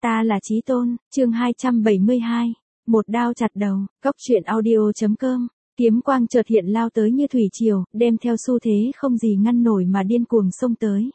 Ta là Chí Tôn, chương 272. Một đao chặt đầu, Cốc truyện audio.com. Kiếm quang chợt hiện lao tới như thủy triều, đem theo xu thế không gì ngăn nổi mà điên cuồng xông tới.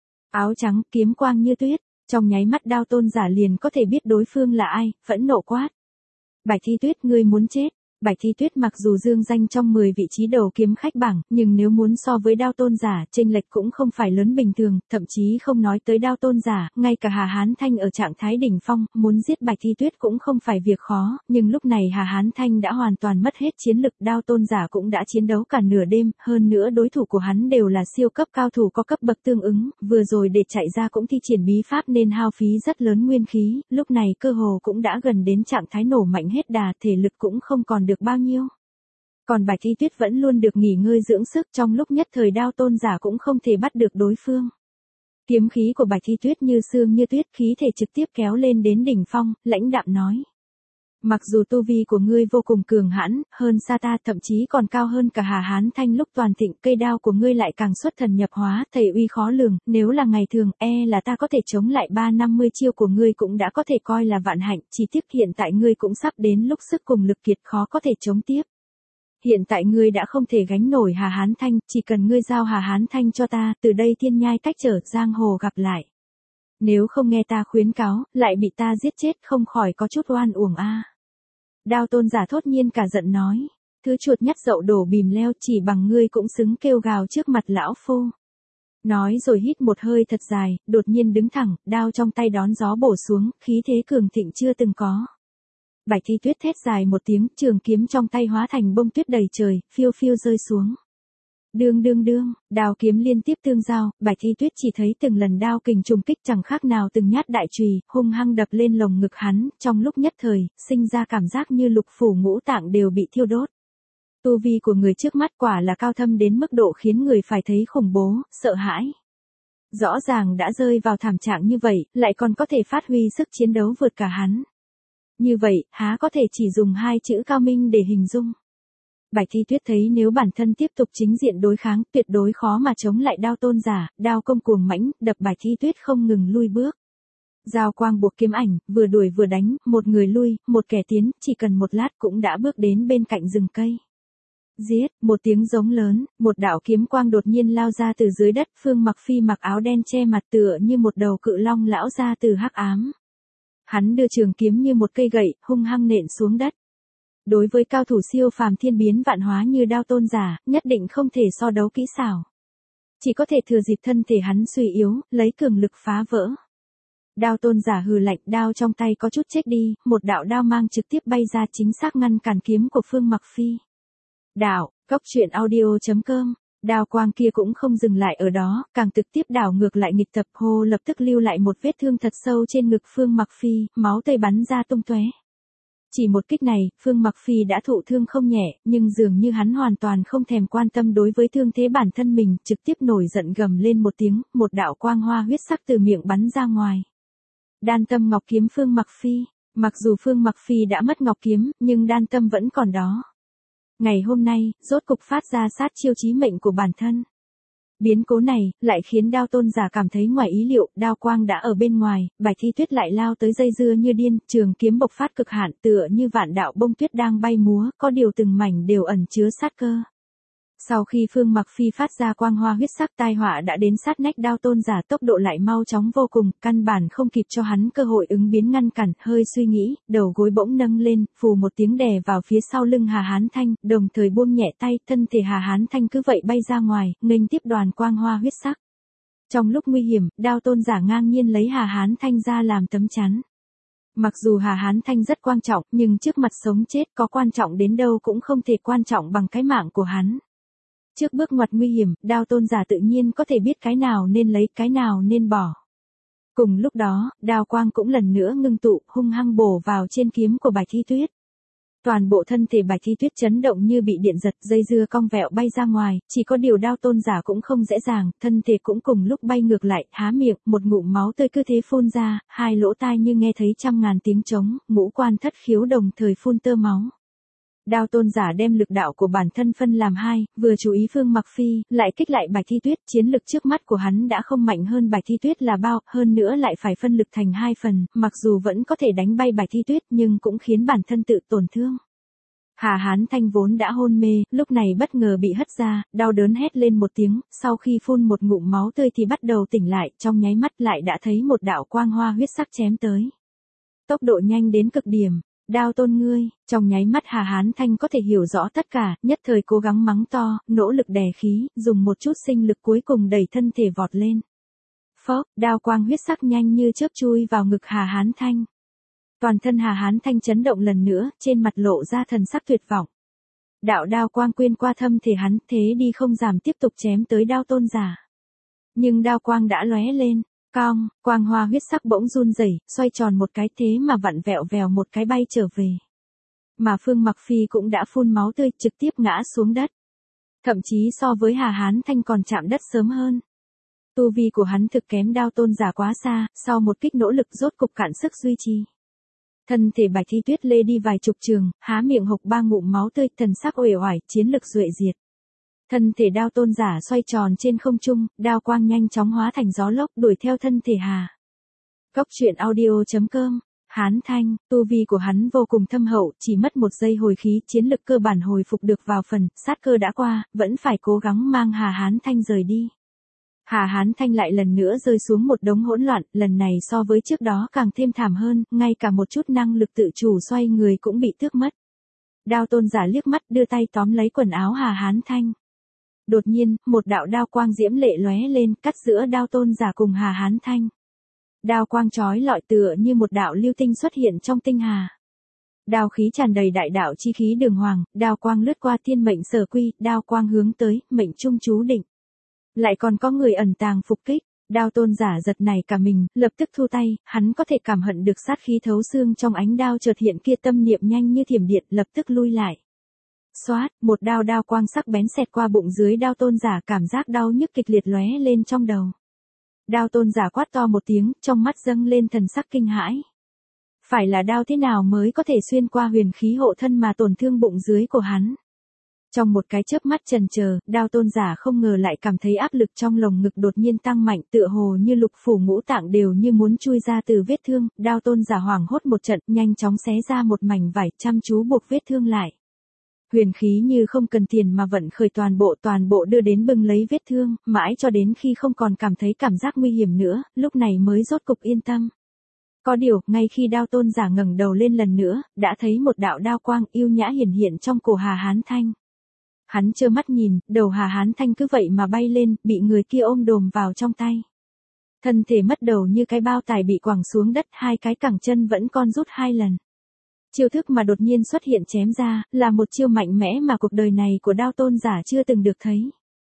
Áo trắng, kiếm quang như tuyết, trong nháy mắt Đao Tôn giả liền có thể biết đối phương là ai, phẫn nộ quát. Bạch Thi Tuyết, ngươi muốn chết. Bạch Thi Tuyết mặc dù dương danh trong 10 vị trí đầu kiếm khách bảng, nhưng nếu muốn so với Đao Tôn giả, chênh lệch cũng không phải lớn bình thường, thậm chí không nói tới Đao Tôn giả, ngay cả Hà Hán Thanh ở trạng thái đỉnh phong, muốn giết Bạch Thi Tuyết cũng không phải việc khó, nhưng lúc này Hà Hán Thanh đã hoàn toàn mất hết chiến lực, Đao Tôn giả cũng đã chiến đấu cả nửa đêm, hơn nữa đối thủ của hắn đều là siêu cấp cao thủ có cấp bậc tương ứng, vừa rồi để chạy ra cũng thi triển bí pháp nên hao phí rất lớn nguyên khí, lúc này cơ hồ cũng đã gần đến trạng thái nổ mạnh hết đà, thể lực cũng không còn được bao nhiêu. Còn Bạch Thi Tuyết vẫn luôn được nghỉ ngơi dưỡng sức, trong lúc nhất thời Đao Tôn giả cũng không thể bắt được đối phương. Kiếm khí của Bạch Thi Tuyết như sương như tuyết, khí thể trực tiếp kéo lên đến đỉnh phong, lãnh đạm nói. Mặc dù tu vi của ngươi vô cùng cường hãn, hơn xa ta, thậm chí còn cao hơn cả Hà Hán Thanh lúc toàn thịnh, cây đao của ngươi lại càng xuất thần nhập hóa, thầy uy khó lường, nếu là ngày thường, là ta có thể chống lại 350 chiêu của ngươi cũng đã có thể coi là vạn hạnh, chỉ tiếc hiện tại ngươi cũng sắp đến lúc sức cùng lực kiệt, khó có thể chống tiếp. Hiện tại ngươi đã không thể gánh nổi Hà Hán Thanh, chỉ cần ngươi giao Hà Hán Thanh cho ta, từ đây thiên nhai cách trở, giang hồ gặp lại. Nếu không nghe ta khuyến cáo, lại bị ta giết chết, không khỏi có chút oan uổng a. Đao Tôn giả thốt nhiên cả giận nói, thứ chuột nhắt dậu đổ bìm leo, chỉ bằng ngươi cũng xứng kêu gào trước mặt lão phu. Nói rồi hít một hơi thật dài, đột nhiên đứng thẳng, đao trong tay đón gió bổ xuống, khí thế cường thịnh chưa từng có. Bạch Thi Tuyết thét dài một tiếng, trường kiếm trong tay hóa thành bông tuyết đầy trời, phiêu phiêu rơi xuống. Đương đương đương, đao kiếm liên tiếp tương giao, Bạch Thi Tuyết chỉ thấy từng lần đao kình trùng kích chẳng khác nào từng nhát đại chùy, hung hăng đập lên lồng ngực hắn, trong lúc nhất thời, sinh ra cảm giác như lục phủ ngũ tạng đều bị thiêu đốt. Tu vi của người trước mắt quả là cao thâm đến mức độ khiến người phải thấy khủng bố, sợ hãi. Rõ ràng đã rơi vào thảm trạng như vậy, lại còn có thể phát huy sức chiến đấu vượt cả hắn. Như vậy, há có thể chỉ dùng hai chữ cao minh để hình dung. Bạch Thi Tuyết thấy nếu bản thân tiếp tục chính diện đối kháng, tuyệt đối khó mà chống lại Đao Tôn giả, đao công cuồng mãnh, đập Bạch Thi Tuyết không ngừng lui bước. Giao quang buộc kiếm ảnh, vừa đuổi vừa đánh, một người lui, một kẻ tiến, chỉ cần một lát cũng đã bước đến bên cạnh rừng cây. Giết, một tiếng giống lớn, một đạo kiếm quang đột nhiên lao ra từ dưới đất, Phương Mặc Phi mặc áo đen che mặt tựa như một đầu cự long lão ra từ hắc ám. Hắn đưa trường kiếm như một cây gậy, hung hăng nện xuống đất. Đối với cao thủ siêu phàm thiên biến vạn hóa như Đao Tôn giả, nhất định không thể so đấu kỹ xảo. Chỉ có thể thừa dịp thân thể hắn suy yếu, lấy cường lực phá vỡ. Đao Tôn giả hừ lạnh, đao trong tay có chút chết đi, một đạo đao mang trực tiếp bay ra chính xác ngăn cản kiếm của Phương Mặc Phi. Đạo, Cốc truyện audio.com. Đao quang kia cũng không dừng lại ở đó, càng trực tiếp đảo ngược lại nghịch tập, hô lập tức lưu lại một vết thương thật sâu trên ngực Phương Mặc Phi, máu tươi bắn ra tung tóe. Chỉ một kích này, Phương Mặc Phi đã thụ thương không nhẹ, nhưng dường như hắn hoàn toàn không thèm quan tâm đối với thương thế bản thân mình, trực tiếp nổi giận gầm lên một tiếng, một đạo quang hoa huyết sắc từ miệng bắn ra ngoài. Đan tâm ngọc kiếm Phương Mặc Phi, mặc dù Phương Mặc Phi đã mất ngọc kiếm, nhưng đan tâm vẫn còn đó. Ngày hôm nay, rốt cục phát ra sát chiêu chí mệnh của bản thân. Biến cố này, lại khiến Đao Tôn giả cảm thấy ngoài ý liệu, đao quang đã ở bên ngoài, Bạch Thi Tuyết lại lao tới dây dưa như điên, trường kiếm bộc phát cực hạn tựa như vạn đạo bông tuyết đang bay múa, có điều từng mảnh đều ẩn chứa sát cơ. Sau khi Phương Mặc Phi phát ra quang hoa huyết sắc, tai họa đã đến sát nách Đao Tôn giả, tốc độ lại mau chóng vô cùng, căn bản không kịp cho hắn cơ hội ứng biến ngăn cản, hơi suy nghĩ, đầu gối bỗng nâng lên, phù một tiếng đè vào phía sau lưng Hà Hán Thanh, đồng thời buông nhẹ tay, thân thể Hà Hán Thanh cứ vậy bay ra ngoài, nghênh tiếp đoàn quang hoa huyết sắc. Trong lúc nguy hiểm, Đao Tôn giả ngang nhiên lấy Hà Hán Thanh ra làm tấm chắn. Mặc dù Hà Hán Thanh rất quan trọng, nhưng trước mặt sống chết có quan trọng đến đâu cũng không thể quan trọng bằng cái mạng của hắn. Trước bước ngoặt nguy hiểm, Đao Tôn giả tự nhiên có thể biết cái nào nên lấy, cái nào nên bỏ. Cùng lúc đó, đao quang cũng lần nữa ngưng tụ, hung hăng bổ vào trên kiếm của Bạch Thi Tuyết. Toàn bộ thân thể Bạch Thi Tuyết chấn động như bị điện giật, dây dưa cong vẹo bay ra ngoài, chỉ có điều Đao Tôn giả cũng không dễ dàng, thân thể cũng cùng lúc bay ngược lại, há miệng, một ngụm máu tươi cứ thế phun ra, hai lỗ tai như nghe thấy trăm ngàn tiếng trống, ngũ quan thất khiếu đồng thời phun tơ máu. Đao tôn giả đem lực đạo của bản thân phân làm hai, vừa chú ý Phương Mặc Phi, lại kích lại Bạch Thi Tuyết, chiến lực trước mắt của hắn đã không mạnh hơn Bạch Thi Tuyết là bao, hơn nữa lại phải phân lực thành hai phần, mặc dù vẫn có thể đánh bay Bạch Thi Tuyết nhưng cũng khiến bản thân tự tổn thương. Hà Hán Thanh vốn đã hôn mê, lúc này bất ngờ bị hất ra, đau đớn hét lên một tiếng, sau khi phun một ngụm máu tươi thì bắt đầu tỉnh lại, trong nháy mắt lại đã thấy một đạo quang hoa huyết sắc chém tới. Tốc độ nhanh đến cực điểm. Đao tôn ngươi, trong nháy mắt Hà Hán Thanh có thể hiểu rõ tất cả, nhất thời cố gắng mắng to, nỗ lực đè khí, dùng một chút sinh lực cuối cùng đẩy thân thể vọt lên. Phốc, đao quang huyết sắc nhanh như chớp chui vào ngực Hà Hán Thanh. Toàn thân Hà Hán Thanh chấn động lần nữa, trên mặt lộ ra thần sắc tuyệt vọng. Đạo đao quang quyên qua thâm thể hắn, thế đi không giảm tiếp tục chém tới đao tôn giả. Nhưng đao quang đã lóe lên. Cong, quang hoa huyết sắc bỗng run rẩy, xoay tròn một cái thế mà vặn vẹo vèo một cái bay trở về. Mà Phương Mặc Phi cũng đã phun máu tươi trực tiếp ngã xuống đất. Thậm chí so với Hà Hán Thanh còn chạm đất sớm hơn. Tu vi của hắn thực kém đao tôn giả quá xa, sau một kích nỗ lực rốt cục cạn sức duy trì. Thân thể Bạch Thi Tuyết lê đi vài chục trường, há miệng hộc ba ngụm máu tươi, thần sắc uể oải, chiến lực duệ diệt. Thân thể đao tôn giả xoay tròn trên không trung, đao quang nhanh chóng hóa thành gió lốc đuổi theo thân thể Hà. Cốc truyện audio.com, Hán Thanh, tu vi của hắn vô cùng thâm hậu, chỉ mất một giây hồi khí, chiến lực cơ bản hồi phục được vào phần, sát cơ đã qua, vẫn phải cố gắng mang Hà Hán Thanh rời đi. Hà Hán Thanh lại lần nữa rơi xuống một đống hỗn loạn, lần này so với trước đó càng thêm thảm hơn, ngay cả một chút năng lực tự chủ xoay người cũng bị tước mất. Đao tôn giả liếc mắt đưa tay tóm lấy quần áo Hà Hán Thanh. Đột nhiên, một đạo đao quang diễm lệ lóe lên, cắt giữa đao tôn giả cùng Hà Hán Thanh. Đao quang chói lọi tựa như một đạo lưu tinh xuất hiện trong tinh hà. Đao khí tràn đầy đại đạo chi khí đường hoàng, đao quang lướt qua thiên mệnh sở quy, đao quang hướng tới, mệnh trung chú định. Lại còn có người ẩn tàng phục kích, đao tôn giả giật nảy cả mình, lập tức thu tay, hắn có thể cảm hận được sát khí thấu xương trong ánh đao chợt hiện kia, tâm niệm nhanh như thiểm điện, lập tức lui lại. Xoát, một đao quang sắc bén xẹt qua bụng dưới đao tôn giả, cảm giác đau nhức kịch liệt lóe lên trong đầu. Đao tôn giả quát to một tiếng, trong mắt dâng lên thần sắc kinh hãi. Phải là đao thế nào mới có thể xuyên qua huyền khí hộ thân mà tổn thương bụng dưới của hắn. Trong một cái chớp mắt chần chờ, đao tôn giả không ngờ lại cảm thấy áp lực trong lồng ngực đột nhiên tăng mạnh, tựa hồ như lục phủ ngũ tạng đều như muốn chui ra từ vết thương, đao tôn giả hoảng hốt một trận, nhanh chóng xé ra một mảnh vải, chăm chú buộc vết thương lại. Huyền khí như không cần tiền mà vận khởi toàn bộ đưa đến bưng lấy vết thương, mãi cho đến khi không còn cảm thấy cảm giác nguy hiểm nữa, lúc này mới rốt cục yên tâm. Có điều, ngay khi đao tôn giả ngẩng đầu lên lần nữa, đã thấy một đạo đao quang yêu nhã hiển hiện trong cổ Hà Hán Thanh. Hắn trơ mắt nhìn, đầu Hà Hán Thanh cứ vậy mà bay lên, bị người kia ôm đồm vào trong tay. Thân thể mất đầu như cái bao tải bị quẳng xuống đất, hai cái cẳng chân vẫn con rút hai lần. Chiêu thức mà đột nhiên xuất hiện chém ra, là một chiêu mạnh mẽ mà cuộc đời này của đao tôn giả chưa từng được thấy.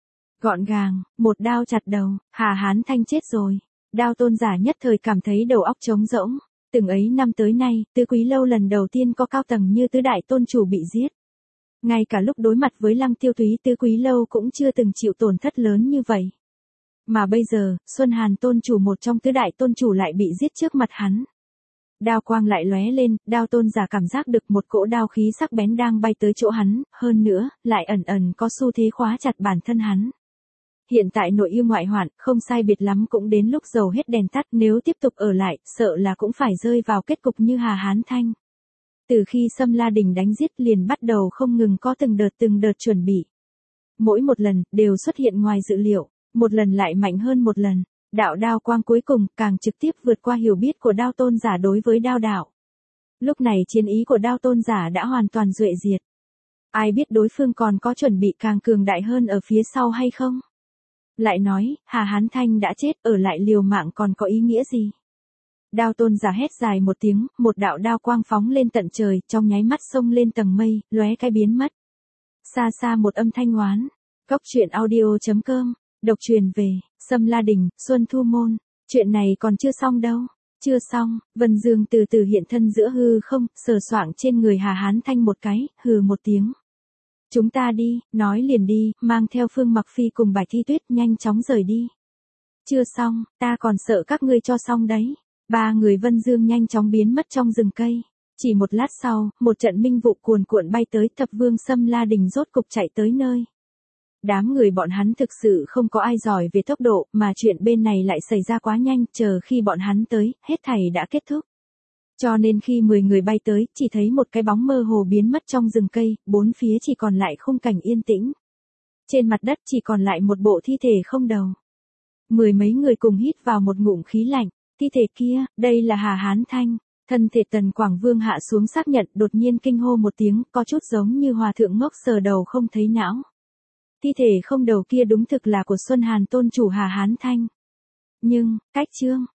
Gọn gàng, một đao chặt đầu, Hà Hán Thanh chết rồi. Đao tôn giả nhất thời cảm thấy đầu óc trống rỗng. Từng ấy năm tới nay, Tứ Quý Lâu lần đầu tiên có cao tầng như tứ đại tôn chủ bị giết. Ngay cả lúc đối mặt với Lăng Tiêu Túy, Tứ Quý Lâu cũng chưa từng chịu tổn thất lớn như vậy. Mà bây giờ, Xuân Hàn tôn chủ một trong tứ đại tôn chủ lại bị giết trước mặt hắn. Đao quang lại lóe lên, đao tôn giả cảm giác được một cỗ đao khí sắc bén đang bay tới chỗ hắn, hơn nữa, lại ẩn ẩn có xu thế khóa chặt bản thân hắn. Hiện tại nội yêu ngoại hoạn, không sai biệt lắm cũng đến lúc dầu hết đèn tắt, nếu tiếp tục ở lại, sợ là cũng phải rơi vào kết cục như Hà Hán Thanh. Từ khi Sâm La Đình đánh giết liền bắt đầu không ngừng có từng đợt chuẩn bị. Mỗi một lần, đều xuất hiện ngoài dự liệu, một lần lại mạnh hơn một lần. Đạo đao quang cuối cùng càng trực tiếp vượt qua hiểu biết của đao tôn giả đối với đao đạo. Lúc này chiến ý của đao tôn giả đã hoàn toàn duệ diệt. Ai biết đối phương còn có chuẩn bị càng cường đại hơn ở phía sau hay không? Lại nói, Hà Hán Thanh đã chết, ở lại liều mạng còn có ý nghĩa gì? Đao tôn giả hét dài một tiếng, một đạo đao quang phóng lên tận trời, trong nháy mắt xông lên tầng mây, lóe cái biến mất. Xa xa một âm thanh oán. Cốc truyện audio.com, độc truyền về Sâm La Đình, Xuân Thu Môn. Chuyện này còn chưa xong đâu. Chưa xong, Vân Dương từ từ hiện thân giữa hư không, sờ soạng trên người Hà Hán Thanh một cái, hừ một tiếng. Chúng ta đi, nói liền đi, mang theo Phương Mặc Phi cùng Bạch Thi Tuyết nhanh chóng rời đi. Chưa xong, ta còn sợ các ngươi cho xong đấy. Ba người Vân Dương nhanh chóng biến mất trong rừng cây. Chỉ một lát sau, một trận minh vụ cuồn cuộn bay tới, Thập Vương Xâm La Đình rốt cục chạy tới nơi. Đám người bọn hắn thực sự không có ai giỏi về tốc độ, mà chuyện bên này lại xảy ra quá nhanh, chờ khi bọn hắn tới, hết thảy đã kết thúc. Cho nên khi 10 người bay tới, chỉ thấy một cái bóng mơ hồ biến mất trong rừng cây, bốn phía chỉ còn lại khung cảnh yên tĩnh. Trên mặt đất chỉ còn lại một bộ thi thể không đầu. Mười mấy người cùng hít vào một ngụm khí lạnh, thi thể kia, đây là Hà Hán Thanh. Thân thể Tần Quảng Vương hạ xuống xác nhận, đột nhiên kinh hô một tiếng, có chút giống như hòa thượng ngốc sờ đầu không thấy não. Thi thể không đầu kia đúng thực là của Xuân Hàn tôn chủ Hà Hán Thanh. Nhưng, cách chương